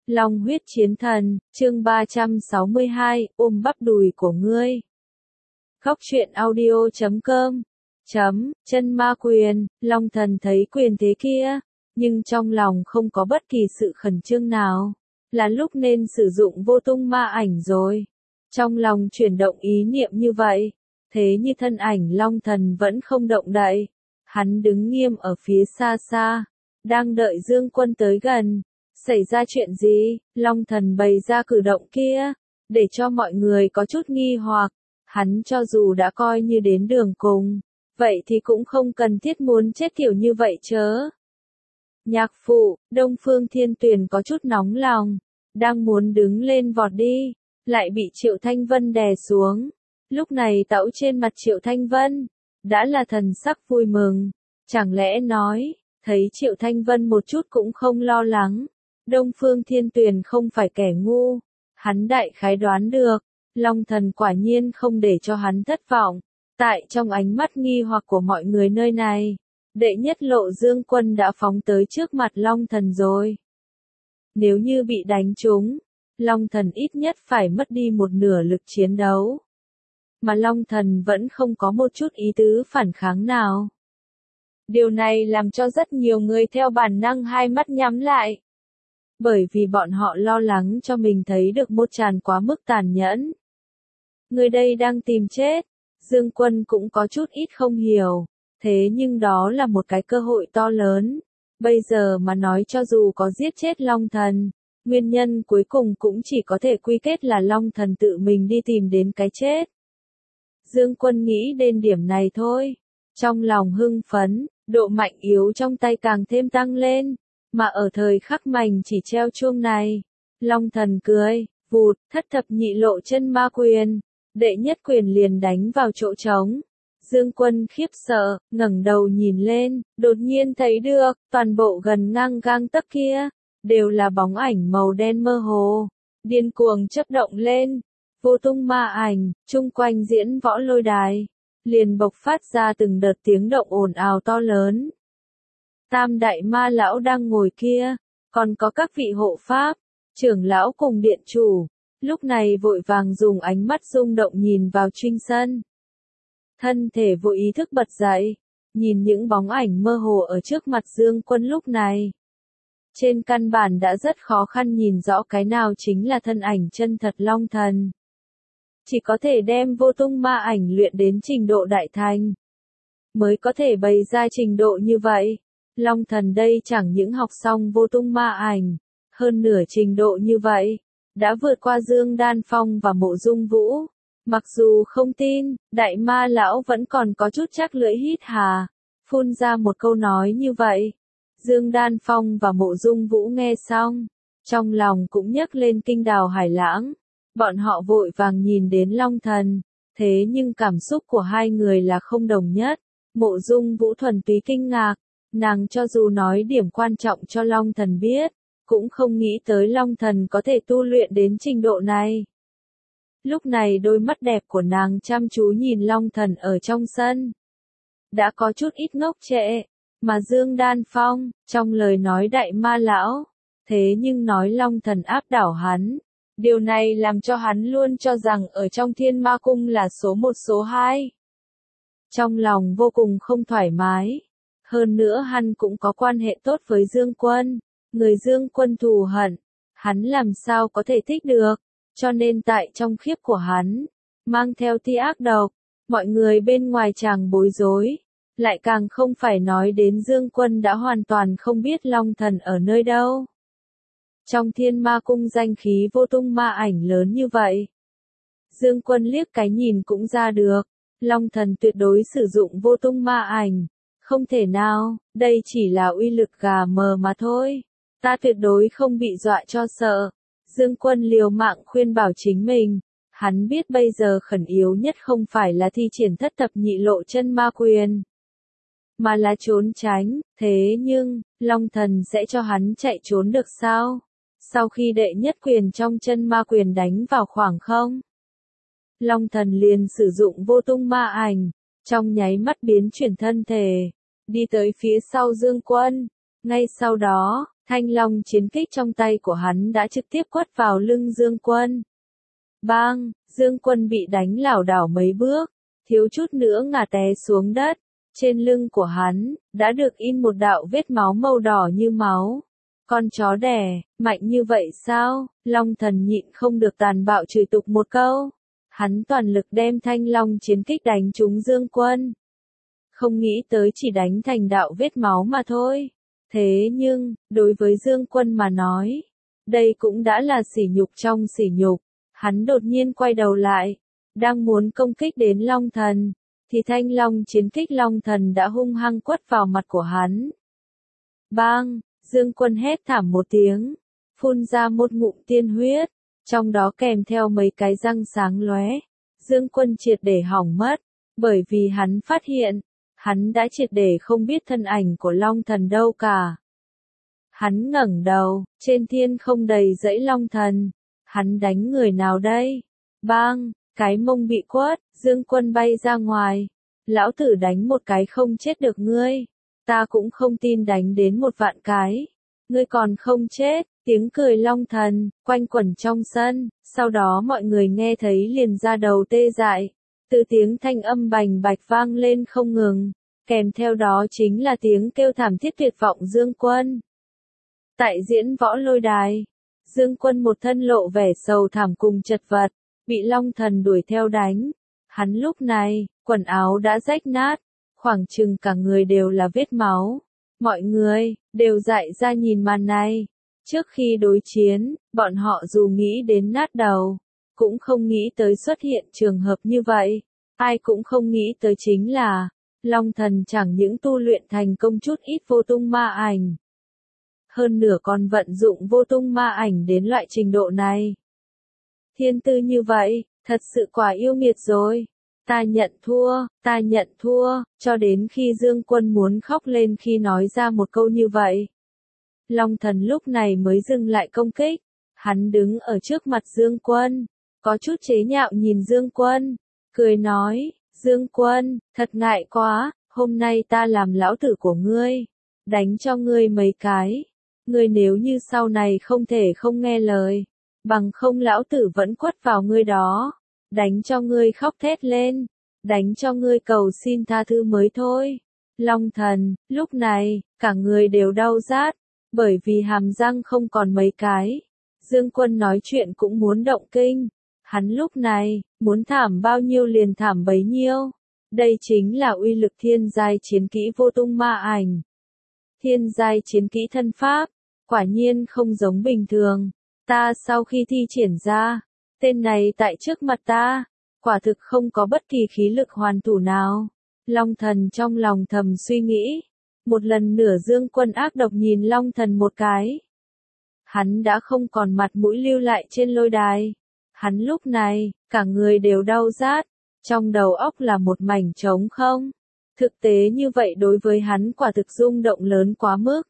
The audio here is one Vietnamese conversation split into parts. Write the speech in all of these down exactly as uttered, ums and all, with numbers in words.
Long huyết chiến thần, chương ba trăm sáu mươi hai, ôm bắp đùi của ngươi. Góc truyện audio chấm com chấm, chân ma quyền, Long thần thấy quyền thế kia, nhưng trong lòng không có bất kỳ sự khẩn trương nào. Là lúc nên sử dụng vô tung ma ảnh rồi. Trong lòng chuyển động ý niệm như vậy, thế như thân ảnh Long thần vẫn không động đậy. Hắn đứng nghiêm ở phía xa xa, đang đợi Dương Quân tới gần. Xảy ra chuyện gì? Long thần bày ra cử động kia, để cho mọi người có chút nghi hoặc. Hắn cho dù đã coi như đến đường cùng, vậy thì cũng không cần thiết muốn chết kiểu như vậy chớ. Nhạc phụ, Đông Phương Thiên Tuyền có chút nóng lòng, đang muốn đứng lên vọt đi, lại bị Triệu Thanh Vân đè xuống. Lúc này tẫu trên mặt Triệu Thanh Vân, đã là thần sắc vui mừng. Chẳng lẽ nói, thấy Triệu Thanh Vân một chút cũng không lo lắng. Đông Phương Thiên Tuyền không phải kẻ ngu, hắn đại khái đoán được, Long thần quả nhiên không để cho hắn thất vọng. Tại trong ánh mắt nghi hoặc của mọi người nơi này, đệ nhất lộ Dương Quân đã phóng tới trước mặt Long thần rồi. Nếu như bị đánh trúng, Long thần ít nhất phải mất đi một nửa lực chiến đấu. Mà Long thần vẫn không có một chút ý tứ phản kháng nào. Điều này làm cho rất nhiều người theo bản năng hai mắt nhắm lại. Bởi vì bọn họ lo lắng cho mình thấy được một tràn quá mức tàn nhẫn. Người đây đang tìm chết. Dương Quân cũng có chút ít không hiểu. Thế nhưng đó là một cái cơ hội to lớn. Bây giờ mà nói cho dù có giết chết Long thần, nguyên nhân cuối cùng cũng chỉ có thể quy kết là Long thần tự mình đi tìm đến cái chết. Dương Quân nghĩ đến điểm này thôi. Trong lòng hưng phấn, độ mạnh yếu trong tay càng thêm tăng lên. Mà ở thời khắc mảnh chỉ treo chuông này, Long thần cười, vụt, thất thập nhị lộ chân ma quyền, đệ nhất quyền liền đánh vào chỗ trống. Dương Quân khiếp sợ, ngẩng đầu nhìn lên, đột nhiên thấy được, toàn bộ gần ngang gang tấc kia, đều là bóng ảnh màu đen mơ hồ, điên cuồng chớp động lên. Vô tung ma ảnh, chung quanh diễn võ lôi đài, liền bộc phát ra từng đợt tiếng động ồn ào to lớn. Tam đại ma lão đang ngồi kia, còn có các vị hộ pháp, trưởng lão cùng điện chủ, lúc này vội vàng dùng ánh mắt rung động nhìn vào Trinh Sân. Thân thể vô ý thức bật dậy, nhìn những bóng ảnh mơ hồ ở trước mặt Dương Quân lúc này. Trên căn bản đã rất khó khăn nhìn rõ cái nào chính là thân ảnh chân thật Long thần. Chỉ có thể đem vô tung ma ảnh luyện đến trình độ đại thành, mới có thể bày ra trình độ như vậy. Long thần đây chẳng những học xong vô tung ma ảnh, hơn nửa trình độ như vậy, đã vượt qua Dương Đan Phong và Mộ Dung Vũ. Mặc dù không tin, đại ma lão vẫn còn có chút chắc lưỡi hít hà, phun ra một câu nói như vậy. Dương Đan Phong và Mộ Dung Vũ nghe xong, trong lòng cũng nhấc lên kinh đào hải lãng. Bọn họ vội vàng nhìn đến Long thần, thế nhưng cảm xúc của hai người là không đồng nhất. Mộ Dung Vũ thuần túy kinh ngạc. Nàng cho dù nói điểm quan trọng cho Long thần biết, cũng không nghĩ tới Long thần có thể tu luyện đến trình độ này. Lúc này đôi mắt đẹp của nàng chăm chú nhìn Long thần ở trong sân. Đã có chút ít ngốc trệ, mà Dương Đan Phong, trong lời nói đại ma lão, thế nhưng nói Long thần áp đảo hắn. Điều này làm cho hắn luôn cho rằng ở trong Thiên Ma Cung là số một số hai. Trong lòng vô cùng không thoải mái. Hơn nữa hắn cũng có quan hệ tốt với Dương Quân, người Dương Quân thù hận, hắn làm sao có thể thích được, cho nên tại trong khiếp của hắn, mang theo tia ác độc, mọi người bên ngoài chàng bối rối, lại càng không phải nói đến Dương Quân đã hoàn toàn không biết Long thần ở nơi đâu. Trong Thiên Ma Cung danh khí vô tung ma ảnh lớn như vậy, Dương Quân liếc cái nhìn cũng ra được, Long thần tuyệt đối sử dụng vô tung ma ảnh. Không thể nào, đây chỉ là uy lực gà mờ mà thôi. Ta tuyệt đối không bị dọa cho sợ. Dương Quân liều mạng khuyên bảo chính mình. Hắn biết bây giờ khẩn yếu nhất không phải là thi triển thất thập nhị lộ chân ma quyền, mà là trốn tránh. Thế nhưng, Long thần sẽ cho hắn chạy trốn được sao? Sau khi đệ nhất quyền trong chân ma quyền đánh vào khoảng không, Long thần liền sử dụng vô tung ma ảnh, trong nháy mắt biến chuyển thân thể, đi tới phía sau Dương Quân. Ngay sau đó, Thanh long chiến kích trong tay của hắn đã trực tiếp quất vào lưng Dương Quân. Bang, Dương Quân bị đánh lảo đảo mấy bước, thiếu chút nữa ngã té xuống đất. Trên lưng của hắn, đã được in một đạo vết máu màu đỏ như máu. Con chó đẻ, mạnh như vậy sao? Long thần nhịn không được tàn bạo chửi tục một câu. Hắn toàn lực đem thanh long chiến kích đánh trúng Dương Quân. Không nghĩ tới chỉ đánh thành đạo vết máu mà thôi. Thế nhưng, đối với Dương Quân mà nói, đây cũng đã là sỉ nhục trong sỉ nhục. Hắn đột nhiên quay đầu lại, đang muốn công kích đến Long Thần, thì thanh long chiến kích Long Thần đã hung hăng quất vào mặt của hắn. Bang, Dương Quân hét thảm một tiếng, phun ra một ngụm tiên huyết, trong đó kèm theo mấy cái răng sáng lóe. Dương Quân triệt để hỏng mất, bởi vì hắn phát hiện, hắn đã triệt để không biết thân ảnh của Long Thần đâu cả. Hắn ngẩng đầu, trên thiên không đầy dãy Long Thần. Hắn đánh người nào đây? Bang, cái mông bị quất, Dương Quân bay ra ngoài. Lão tử đánh một cái không chết được ngươi. Ta cũng không tin đánh đến một vạn cái. Ngươi còn không chết, tiếng cười Long Thần, quanh quẩn trong sân. Sau đó mọi người nghe thấy liền ra đầu tê dại. Từ tiếng thanh âm bành bạch vang lên không ngừng. Kèm theo đó chính là tiếng kêu thảm thiết tuyệt vọng Dương Quân. Tại diễn võ lôi đài. Dương Quân một thân lộ vẻ sầu thảm cùng chật vật, bị Long Thần đuổi theo đánh. Hắn lúc này, quần áo đã rách nát, khoảng chừng cả người đều là vết máu. Mọi người, đều dại ra nhìn màn này. Trước khi đối chiến, bọn họ dù nghĩ đến nát đầu, cũng không nghĩ tới xuất hiện trường hợp như vậy. Ai cũng không nghĩ tới chính là, Long Thần chẳng những tu luyện thành công chút ít vô tung ma ảnh. Hơn nửa còn vận dụng vô tung ma ảnh đến loại trình độ này. Thiên tư như vậy, thật sự quả yêu nghiệt rồi. Ta nhận thua, ta nhận thua, cho đến khi Dương Quân muốn khóc lên khi nói ra một câu như vậy. Long Thần lúc này mới dừng lại công kích. Hắn đứng ở trước mặt Dương Quân, có chút chế nhạo nhìn Dương Quân, cười nói, Dương Quân, thật ngại quá, hôm nay ta làm lão tử của ngươi, đánh cho ngươi mấy cái. Ngươi nếu như sau này không thể không nghe lời, bằng không lão tử vẫn quất vào ngươi đó, đánh cho ngươi khóc thét lên, đánh cho ngươi cầu xin tha thứ mới thôi. Long Thần, lúc này, cả người đều đau rát, bởi vì hàm răng không còn mấy cái. Dương Quân nói chuyện cũng muốn động kinh, hắn lúc này, muốn thảm bao nhiêu liền thảm bấy nhiêu. Đây chính là uy lực thiên giai chiến kỹ vô tung ma ảnh. Thiên giai chiến kỹ thân pháp. Quả nhiên không giống bình thường, ta sau khi thi triển ra, tên này tại trước mặt ta, quả thực không có bất kỳ khí lực hoàn thủ nào. Long Thần trong lòng thầm suy nghĩ, một lần nửa Dương Quân ác độc nhìn Long Thần một cái. Hắn đã không còn mặt mũi lưu lại trên lôi đài, hắn lúc này, cả người đều đau rát, trong đầu óc là một mảnh trống không. Thực tế như vậy đối với hắn quả thực rung động lớn quá mức.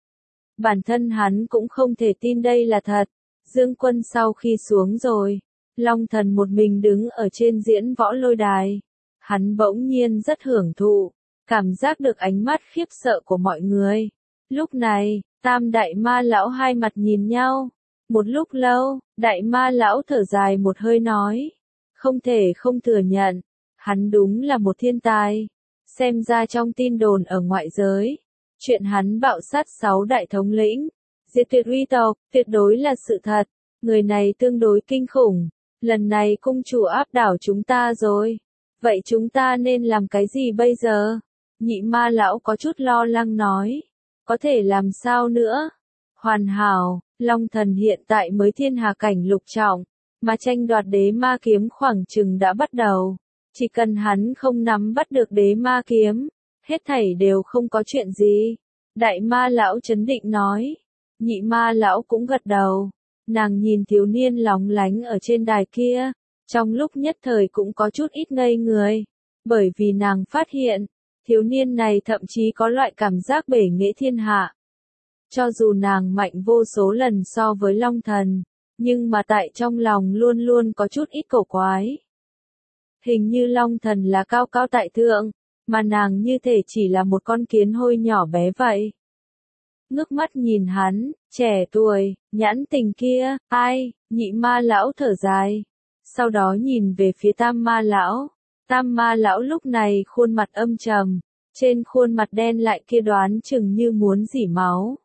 Bản thân hắn cũng không thể tin đây là thật. Dương Quân sau khi xuống rồi, Long Thần một mình đứng ở trên diễn võ lôi đài. Hắn bỗng nhiên rất hưởng thụ, cảm giác được ánh mắt khiếp sợ của mọi người. Lúc này, Tam Đại Ma Lão hai mặt nhìn nhau. Một lúc lâu, Đại Ma Lão thở dài một hơi nói. Không thể không thừa nhận, hắn đúng là một thiên tài. Xem ra trong tin đồn ở ngoại giới, chuyện hắn bạo sát sáu đại thống lĩnh, diệt tuyệt uy tộc, tuyệt đối là sự thật. Người này tương đối kinh khủng. Lần này cung chủ áp đảo chúng ta rồi. Vậy chúng ta nên làm cái gì bây giờ? Nhị Ma Lão có chút lo lắng nói. Có thể làm sao nữa? Hoàn hảo, Long Thần hiện tại mới thiên hà cảnh lục trọng, mà tranh đoạt đế ma kiếm khoảng chừng đã bắt đầu. Chỉ cần hắn không nắm bắt được đế ma kiếm, hết thảy đều không có chuyện gì. Đại Ma Lão trấn định nói. Nhị Ma Lão cũng gật đầu. Nàng nhìn thiếu niên lóng lánh ở trên đài kia, trong lúc nhất thời cũng có chút ít ngây người, bởi vì nàng phát hiện, thiếu niên này thậm chí có loại cảm giác bể nghệ thiên hạ. Cho dù nàng mạnh vô số lần so với Long Thần, nhưng mà tại trong lòng luôn luôn có chút ít cổ quái. Hình như Long Thần là cao cao tại thượng, mà nàng như thể chỉ là một con kiến hôi nhỏ bé vậy. ngước mắt nhìn hắn, trẻ tuổi, nhãn tình kia, ai, nhị ma lão thở dài. Sau đó nhìn về phía tam ma lão. Tam ma lão lúc này khuôn mặt âm trầm, trên khuôn mặt đen lại kia đoán chừng như muốn rỉ máu.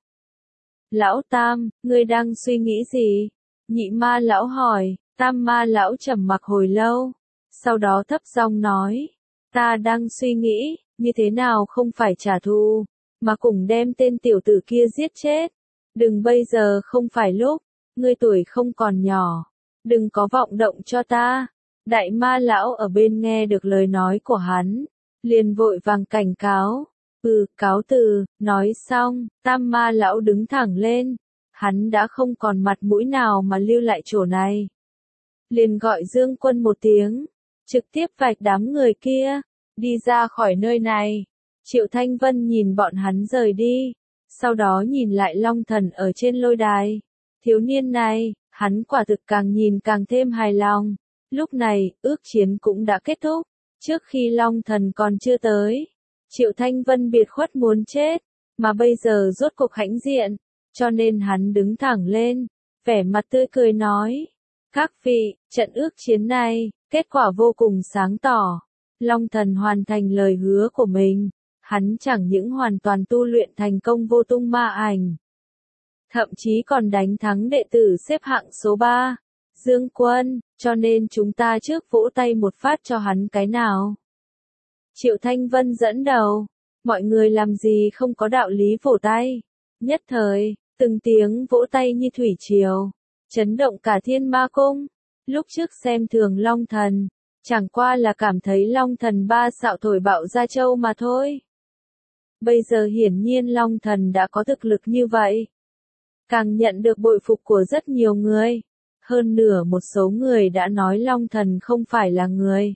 Lão Tam, ngươi đang suy nghĩ gì? Nhị ma lão hỏi. Tam ma lão trầm mặc hồi lâu, sau đó thấp giọng nói, ta đang suy nghĩ, như thế nào không phải trả thù, mà cùng đem tên tiểu tử kia giết chết. Đừng bây giờ không phải lúc, ngươi tuổi không còn nhỏ, đừng có vọng động cho ta. Đại ma lão ở bên nghe được lời nói của hắn, liền vội vàng cảnh cáo, ừ, cáo từ, nói xong, tam ma lão đứng thẳng lên, hắn đã không còn mặt mũi nào mà lưu lại chỗ này. Liền gọi Dương Quân một tiếng, trực tiếp vạch đám người kia, đi ra khỏi nơi này. Triệu Thanh Vân nhìn bọn hắn rời đi, sau đó nhìn lại Long Thần ở trên lôi đài. Thiếu niên này, hắn quả thực càng nhìn càng thêm hài lòng. Lúc này, ước chiến cũng đã kết thúc, trước khi Long Thần còn chưa tới. Triệu Thanh Vân biệt khuất muốn chết, mà bây giờ rốt cuộc hãnh diện, cho nên hắn đứng thẳng lên, vẻ mặt tươi cười nói. Các vị, trận ước chiến này, kết quả vô cùng sáng tỏ. Long Thần hoàn thành lời hứa của mình, hắn chẳng những hoàn toàn tu luyện thành công vô tung ma ảnh, thậm chí còn đánh thắng đệ tử xếp hạng số ba, Dương Quân, cho nên chúng ta trước vỗ tay một phát cho hắn cái nào. Triệu Thanh Vân dẫn đầu, mọi người làm gì không có đạo lý vỗ tay. Nhất thời, từng tiếng vỗ tay như thủy triều, chấn động cả Thiên Ma Cung. Lúc trước xem thường Long Thần, chẳng qua là cảm thấy Long Thần ba xạo thổi bạo ra châu mà thôi. Bây giờ hiển nhiên Long Thần đã có thực lực như vậy, càng nhận được bội phục của rất nhiều người. Hơn nửa một số người đã nói Long Thần không phải là người.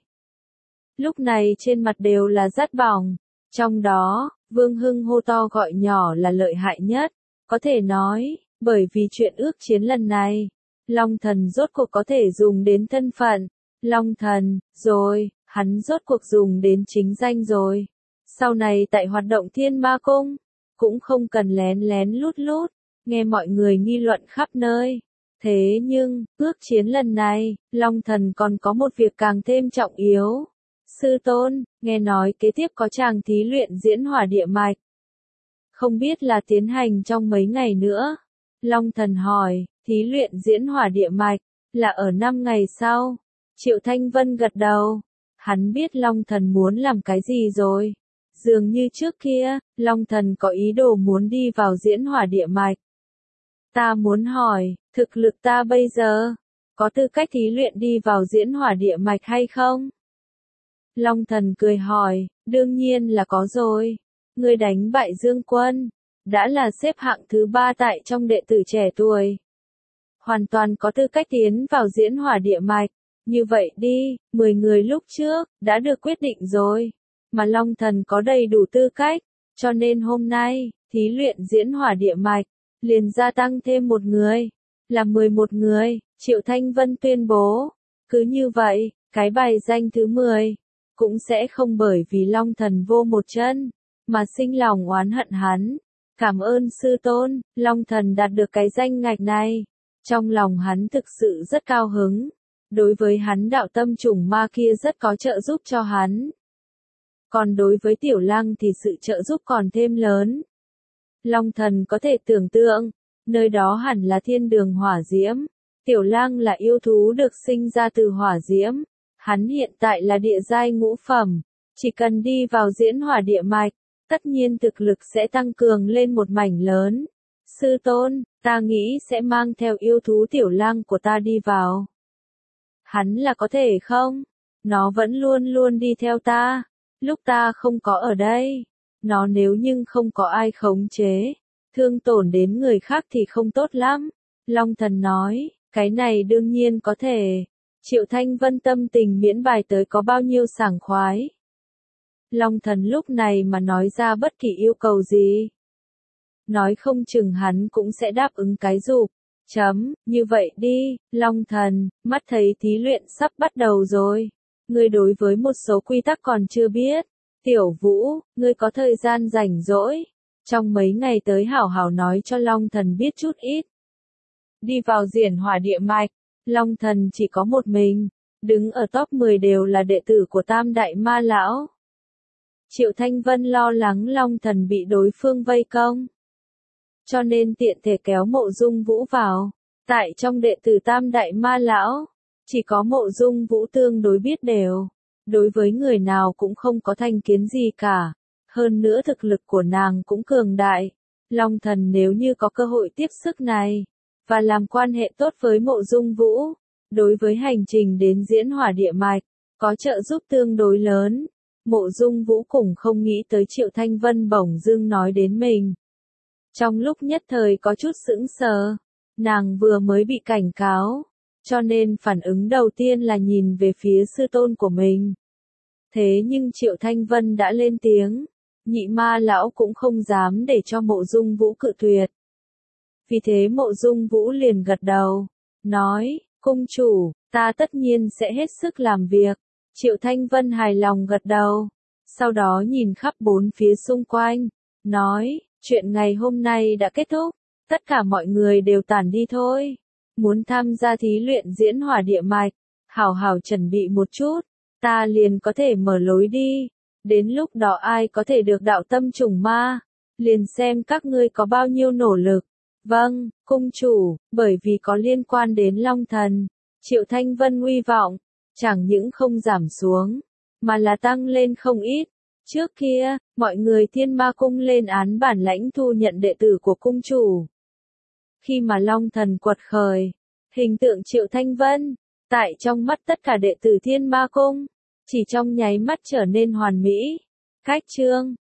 Lúc này trên mặt đều là rất bỏng, trong đó, Vương Hưng hô to gọi nhỏ là lợi hại nhất, có thể nói, bởi vì chuyện ước chiến lần này, Long Thần rốt cuộc có thể dùng đến thân phận, Long Thần, rồi, hắn rốt cuộc dùng đến chính danh rồi. Sau này tại hoạt động Thiên Ma Cung, cũng không cần lén lén lút lút, nghe mọi người nghi luận khắp nơi. Thế nhưng, ước chiến lần này, Long Thần còn có một việc càng thêm trọng yếu. Sư tôn, nghe nói kế tiếp có chàng thí luyện diễn hỏa địa mạch. Không biết là tiến hành trong mấy ngày nữa. Long Thần hỏi, thí luyện diễn hỏa địa mạch, là ở năm ngày sau. Triệu Thanh Vân gật đầu. Hắn biết Long Thần muốn làm cái gì rồi. Dường như trước kia, Long Thần có ý đồ muốn đi vào diễn hỏa địa mạch. Ta muốn hỏi, thực lực ta bây giờ, có tư cách thí luyện đi vào diễn hỏa địa mạch hay không? Long Thần cười hỏi, đương nhiên là có rồi. Ngươi đánh bại Dương Quân, đã là xếp hạng thứ ba tại trong đệ tử trẻ tuổi. Hoàn toàn có tư cách tiến vào diễn hỏa địa mạch. Như vậy đi, mười người lúc trước, đã được quyết định rồi. Mà Long Thần có đầy đủ tư cách, cho nên hôm nay, thí luyện diễn hỏa địa mạch, liền gia tăng thêm một người, là mười một người, Triệu Thanh Vân tuyên bố. Cứ như vậy, cái bài danh thứ mười, cũng sẽ không bởi vì Long Thần vô một chân, mà sinh lòng oán hận hắn. Cảm ơn sư tôn, Long Thần đạt được cái danh ngạch này. Trong lòng hắn thực sự rất cao hứng. Đối với hắn đạo tâm trùng ma kia rất có trợ giúp cho hắn. Còn đối với Tiểu Lăng thì sự trợ giúp còn thêm lớn. Long Thần có thể tưởng tượng, nơi đó hẳn là thiên đường hỏa diễm. Tiểu Lăng là yêu thú được sinh ra từ hỏa diễm. Hắn hiện tại là địa giai ngũ phẩm. Chỉ cần đi vào diễn hỏa địa mạch, tất nhiên thực lực sẽ tăng cường lên một mảnh lớn. Sư tôn, ta nghĩ sẽ mang theo yêu thú Tiểu Lăng của ta đi vào. Hắn là có thể không? Nó vẫn luôn luôn đi theo ta. Lúc ta không có ở đây. Nó nếu nhưng không có ai khống chế, thương tổn đến người khác thì không tốt lắm. Long Thần nói, cái này đương nhiên có thể. Triệu Thanh Vân tâm tình miễn bài tới có bao nhiêu sảng khoái. Long Thần lúc này mà nói ra bất kỳ yêu cầu gì, nói không chừng hắn cũng sẽ đáp ứng cái dục. Chấm, như vậy đi, Long Thần, mắt thấy thí luyện sắp bắt đầu rồi. Ngươi đối với một số quy tắc còn chưa biết. Tiểu Vũ, ngươi có thời gian rảnh rỗi, Trong mấy ngày tới hảo hảo nói cho Long Thần biết chút ít. Đi vào diễn hỏa địa mạch, Long Thần chỉ có một mình, đứng ở top mười đều là đệ tử của Tam Đại Ma Lão. Triệu Thanh Vân lo lắng Long Thần bị đối phương vây công, cho nên tiện thể kéo Mộ Dung Vũ vào. Tại trong đệ tử Tam Đại Ma Lão, chỉ có Mộ Dung Vũ tương đối biết đều, đối với người nào cũng không có thành kiến gì cả. Hơn nữa thực lực của nàng cũng cường đại. Long Thần nếu như có cơ hội tiếp sức này, và làm quan hệ tốt với Mộ Dung Vũ, đối với hành trình đến diễn hỏa địa mạch, có trợ giúp tương đối lớn. Mộ Dung Vũ cũng không nghĩ tới Triệu Thanh Vân bỗng dưng nói đến mình. Trong lúc nhất thời có chút sững sờ, nàng vừa mới bị cảnh cáo, cho nên phản ứng đầu tiên là nhìn về phía sư tôn của mình. Thế nhưng Triệu Thanh Vân đã lên tiếng, Nhị Ma Lão cũng không dám để cho Mộ Dung Vũ cự tuyệt. Vì thế Mộ Dung Vũ liền gật đầu, nói, cung chủ, ta tất nhiên sẽ hết sức làm việc. Triệu Thanh Vân hài lòng gật đầu, sau đó nhìn khắp bốn phía xung quanh, nói, chuyện ngày hôm nay đã kết thúc, tất cả mọi người đều tản đi thôi. Muốn tham gia thí luyện diễn hỏa địa mạch, hảo hảo chuẩn bị một chút, ta liền có thể mở lối đi. Đến lúc đó ai có thể được đạo tâm trùng ma, liền xem các ngươi có bao nhiêu nỗ lực. Vâng, cung chủ, bởi vì có liên quan đến Long Thần, Triệu Thanh Vân uy vọng, chẳng những không giảm xuống, mà là tăng lên không ít. Trước kia, mọi người Thiên Ma Cung lên án bản lãnh thu nhận đệ tử của cung chủ. Khi mà Long Thần quật khởi, hình tượng Triệu Thanh Vân, tại trong mắt tất cả đệ tử Thiên Ma Cung, chỉ trong nháy mắt trở nên hoàn mỹ. Khách trương,